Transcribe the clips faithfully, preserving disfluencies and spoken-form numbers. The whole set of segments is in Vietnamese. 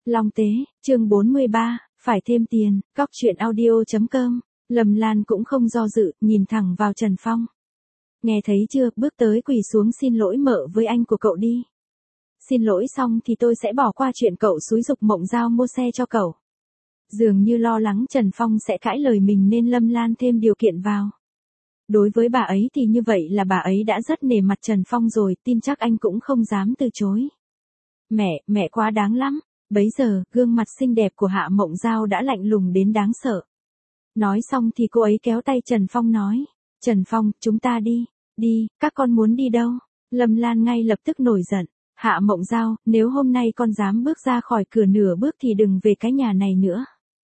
Long Tế, chương bốn mươi ba, phải thêm tiền, cóc truyện audio.com. Lâm Lan cũng không do dự, nhìn thẳng vào Trần Phong. Nghe thấy chưa, bước tới quỳ xuống xin lỗi mợ với anh của cậu đi. Xin lỗi xong thì tôi sẽ bỏ qua chuyện cậu xúi giục Mộng Giao mua xe cho cậu. Dường như lo lắng Trần Phong sẽ cãi lời mình nên Lâm Lan thêm điều kiện vào. Đối với bà ấy thì như vậy là bà ấy đã rất nể mặt Trần Phong rồi, tin chắc anh cũng không dám từ chối. Mẹ, mẹ quá đáng lắm. Bấy giờ, gương mặt xinh đẹp của Hạ Mộng Giao đã lạnh lùng đến đáng sợ. Nói xong thì cô ấy kéo tay Trần Phong nói. Trần Phong, chúng ta đi. Đi, các con muốn đi đâu? Lâm Lan ngay lập tức nổi giận. Hạ Mộng Giao, nếu hôm nay con dám bước ra khỏi cửa nửa bước thì đừng về cái nhà này nữa.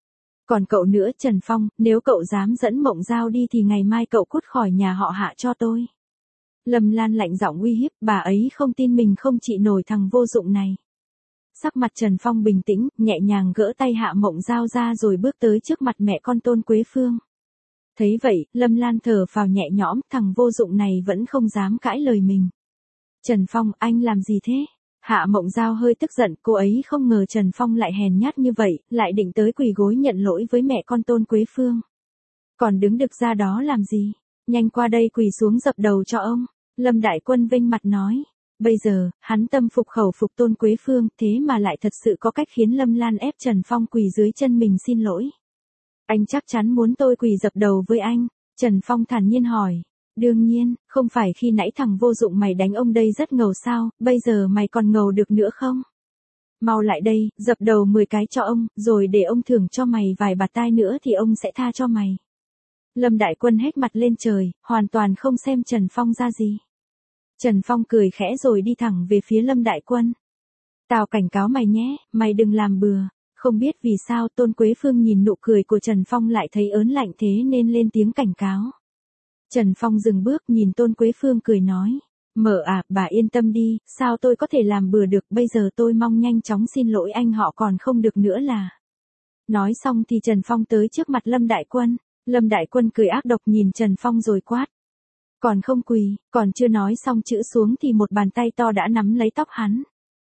Còn cậu nữa Trần Phong, nếu cậu dám dẫn Mộng Giao đi thì ngày mai cậu cút khỏi nhà họ Hạ cho tôi. Lâm Lan lạnh giọng uy hiếp, bà ấy không tin mình không trị nổi thằng vô dụng này. Sắc mặt Trần Phong bình tĩnh, nhẹ nhàng gỡ tay Hạ Mộng Giao ra rồi bước tới trước mặt mẹ con Tôn Quế Phương. Thấy vậy, Lâm Lan thở phào nhẹ nhõm, thằng vô dụng này vẫn không dám cãi lời mình. Trần Phong, anh làm gì thế? Hạ Mộng Giao hơi tức giận, cô ấy không ngờ Trần Phong lại hèn nhát như vậy, lại định tới quỳ gối nhận lỗi với mẹ con Tôn Quế Phương. Còn đứng đực ra đó làm gì? Nhanh qua đây quỳ xuống dập đầu cho ông. Lâm Đại Quân vênh mặt nói. Bây giờ, hắn tâm phục khẩu phục Tôn Quế Phương, thế mà lại thật sự có cách khiến Lâm Lan ép Trần Phong quỳ dưới chân mình xin lỗi. Anh chắc chắn muốn tôi quỳ dập đầu với anh. Trần Phong thản nhiên hỏi. Đương nhiên, không phải khi nãy thằng vô dụng mày đánh ông đây rất ngầu sao, bây giờ mày còn ngầu được nữa không? Mau lại đây, dập đầu mười cái cho ông, rồi để ông thưởng cho mày vài bạt tai nữa thì ông sẽ tha cho mày. Lâm Đại Quân hét mặt lên trời, hoàn toàn không xem Trần Phong ra gì. Trần Phong cười khẽ rồi đi thẳng về phía Lâm Đại Quân. Tao cảnh cáo mày nhé, mày đừng làm bừa. Không biết vì sao Tôn Quế Phương nhìn nụ cười của Trần Phong lại thấy ớn lạnh thế nên lên tiếng cảnh cáo. Trần Phong dừng bước nhìn Tôn Quế Phương cười nói. Mợ à, bà yên tâm đi, sao tôi có thể làm bừa được, bây giờ tôi mong nhanh chóng xin lỗi anh họ còn không được nữa là. Nói xong thì Trần Phong tới trước mặt Lâm Đại Quân. Lâm Đại Quân cười ác độc nhìn Trần Phong rồi quát. Còn không quỳ, còn chưa nói xong chữ xuống thì một bàn tay to đã nắm lấy tóc hắn.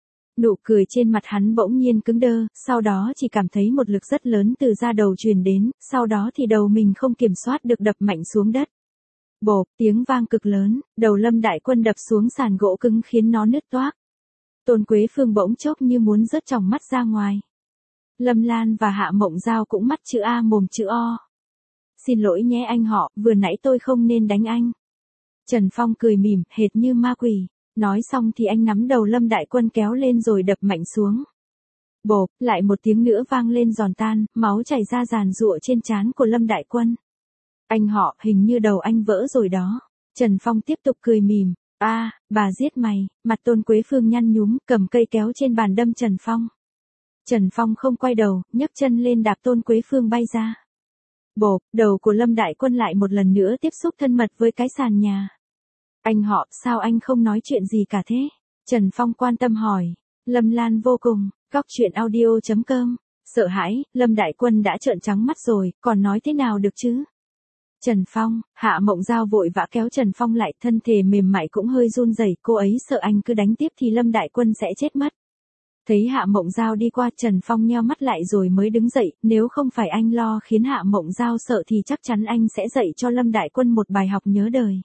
Nụ cười trên mặt hắn bỗng nhiên cứng đơ, sau đó chỉ cảm thấy một lực rất lớn từ da đầu truyền đến, sau đó thì đầu mình không kiểm soát được đập mạnh xuống đất. Bộp, tiếng vang cực lớn, đầu Lâm Đại Quân đập xuống sàn gỗ cứng khiến nó nứt toác. Tôn Quế Phương bỗng chốc như muốn rớt tròng mắt ra ngoài. Lâm Lan và Hạ Mộng Giao cũng mắt chữ A mồm chữ O. Xin lỗi nhé anh họ, vừa nãy tôi không nên đánh anh. Trần Phong cười mỉm, hệt như ma quỷ. Nói xong thì anh nắm đầu Lâm Đại Quân kéo lên rồi đập mạnh xuống. Bộp, lại một tiếng nữa vang lên giòn tan, máu chảy ra giàn giụa trên trán của Lâm Đại Quân. Anh họ, hình như đầu anh vỡ rồi đó. Trần Phong tiếp tục cười mỉm. A, à, bà giết mày. Mặt Tôn Quế Phương nhăn nhúm, cầm cây kéo trên bàn đâm Trần Phong. Trần Phong không quay đầu, nhấc chân lên đạp Tôn Quế Phương bay ra. Bộp, đầu của Lâm Đại Quân lại một lần nữa tiếp xúc thân mật với cái sàn nhà. Anh họ, sao anh không nói chuyện gì cả thế? Trần Phong quan tâm hỏi. Lâm Lan vô cùng, cóc truyện audio.com. Sợ hãi, Lâm Đại Quân đã trợn trắng mắt rồi, còn nói thế nào được chứ? Trần Phong, Hạ Mộng Giao vội vã kéo Trần Phong lại, thân thể mềm mại cũng hơi run rẩy, cô ấy sợ anh cứ đánh tiếp thì Lâm Đại Quân sẽ chết mất. Thấy Hạ Mộng Giao đi qua, Trần Phong nheo mắt lại rồi mới đứng dậy, nếu không phải anh lo khiến Hạ Mộng Giao sợ thì chắc chắn anh sẽ dạy cho Lâm Đại Quân một bài học nhớ đời.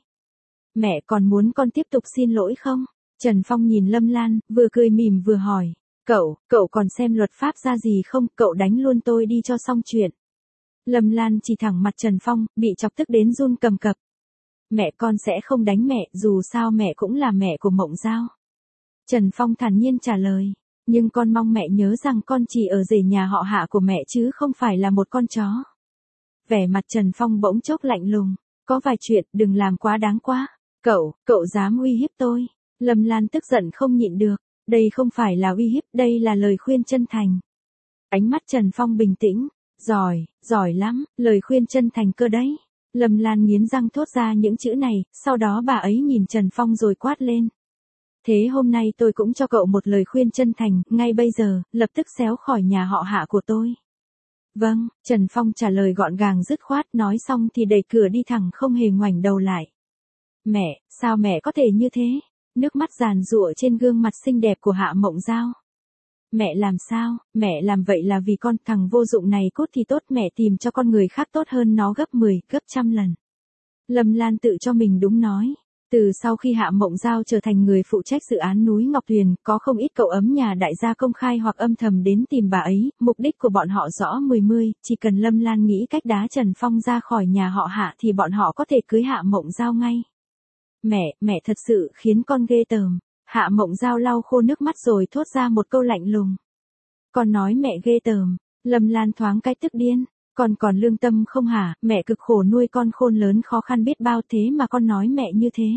Mẹ còn muốn con tiếp tục xin lỗi không? Trần Phong nhìn Lâm Lan, vừa cười mỉm vừa hỏi. Cậu, cậu còn xem luật pháp ra gì không? Cậu đánh luôn tôi đi cho xong chuyện. Lâm Lan chỉ thẳng mặt Trần Phong, bị chọc tức đến run cầm cập. Mẹ con sẽ không đánh mẹ, dù sao mẹ cũng là mẹ của Mộng Giao. Trần Phong thản nhiên trả lời. Nhưng con mong mẹ nhớ rằng con chỉ ở rể nhà họ Hạ của mẹ chứ không phải là một con chó. Vẻ mặt Trần Phong bỗng chốc lạnh lùng. Có vài chuyện, đừng làm quá đáng quá. Cậu, cậu dám uy hiếp tôi. Lâm Lan tức giận không nhịn được. Đây không phải là uy hiếp, đây là lời khuyên chân thành. Ánh mắt Trần Phong bình tĩnh. Giỏi, giỏi lắm, lời khuyên chân thành cơ đấy. Lâm Lan nghiến răng thốt ra những chữ này, sau đó bà ấy nhìn Trần Phong rồi quát lên. Thế hôm nay tôi cũng cho cậu một lời khuyên chân thành, ngay bây giờ, lập tức xéo khỏi nhà họ Hạ của tôi. Vâng, Trần Phong trả lời gọn gàng dứt khoát, nói xong thì đẩy cửa đi thẳng không hề ngoảnh đầu lại. Mẹ, sao mẹ có thể như thế? Nước mắt giàn giụa trên gương mặt xinh đẹp của Hạ Mộng Giao. Mẹ làm sao, mẹ làm vậy là vì con, thằng vô dụng này cốt thì tốt, mẹ tìm cho con người khác tốt hơn nó gấp mười, gấp trăm lần. Lâm Lan tự cho mình đúng nói. Từ sau khi Hạ Mộng Giao trở thành người phụ trách dự án núi Ngọc Tuyền, có không ít cậu ấm nhà đại gia công khai hoặc âm thầm đến tìm bà ấy, mục đích của bọn họ rõ mười mươi, chỉ cần Lâm Lan nghĩ cách đá Trần Phong ra khỏi nhà họ Hạ thì bọn họ có thể cưới Hạ Mộng Giao ngay. Mẹ, mẹ thật sự khiến con ghê tởm. Hạ Mộng Giao lau khô nước mắt rồi thốt ra một câu lạnh lùng. Con nói mẹ ghê tởm. Lâm Lan thoáng cái tức điên. Con còn lương tâm không hả, mẹ cực khổ nuôi con khôn lớn khó khăn biết bao thế mà con nói mẹ như thế.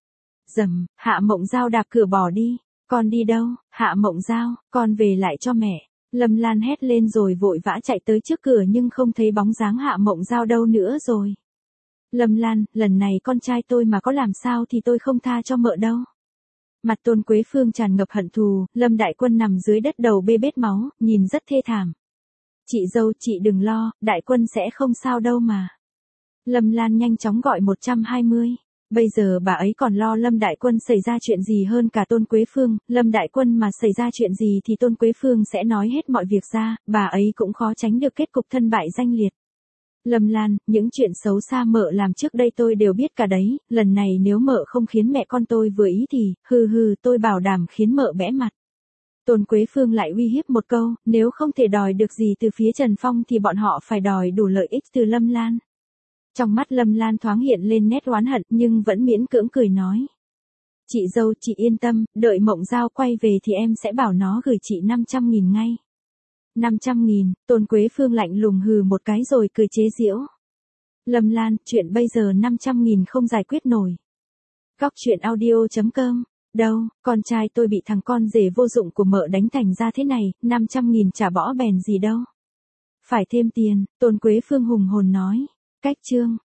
Dầm, Hạ Mộng Giao đạp cửa bỏ đi. Con đi đâu, Hạ Mộng Giao, con về lại cho mẹ. Lâm Lan hét lên rồi vội vã chạy tới trước cửa nhưng không thấy bóng dáng Hạ Mộng Giao đâu nữa rồi. Lâm Lan, lần này con trai tôi mà có làm sao thì tôi không tha cho mợ đâu. Mặt Tôn Quế Phương tràn ngập hận thù, Lâm Đại Quân nằm dưới đất đầu bê bết máu, nhìn rất thê thảm. Chị dâu, chị đừng lo, Đại Quân sẽ không sao đâu mà. Lâm Lan nhanh chóng gọi một trăm hai mươi. Bây giờ bà ấy còn lo Lâm Đại Quân xảy ra chuyện gì hơn cả Tôn Quế Phương, Lâm Đại Quân mà xảy ra chuyện gì thì Tôn Quế Phương sẽ nói hết mọi việc ra, bà ấy cũng khó tránh được kết cục thân bại danh liệt. Lâm Lan, những chuyện xấu xa mợ làm trước đây tôi đều biết cả đấy, lần này nếu mợ không khiến mẹ con tôi vừa ý thì, hừ hừ, tôi bảo đảm khiến mợ bẽ mặt. Tôn Quế Phương lại uy hiếp một câu, nếu không thể đòi được gì từ phía Trần Phong thì bọn họ phải đòi đủ lợi ích từ Lâm Lan. Trong mắt Lâm Lan thoáng hiện lên nét oán hận nhưng vẫn miễn cưỡng cười nói. Chị dâu, chị yên tâm, đợi Mộng Giao quay về thì em sẽ bảo nó gửi chị năm trăm nghìn ngay. năm trăm nghìn, Tôn Quế Phương lạnh lùng hừ một cái rồi cười chế giễu. Lâm Lan, chuyện bây giờ năm trăm nghìn không giải quyết nổi. Góc truyện audio chấm com. Đâu, con trai tôi bị thằng con rể vô dụng của mợ đánh thành ra thế này, năm trăm nghìn chả bỏ bèn gì đâu. Phải thêm tiền, Tôn Quế Phương hùng hồn nói. Cách chương.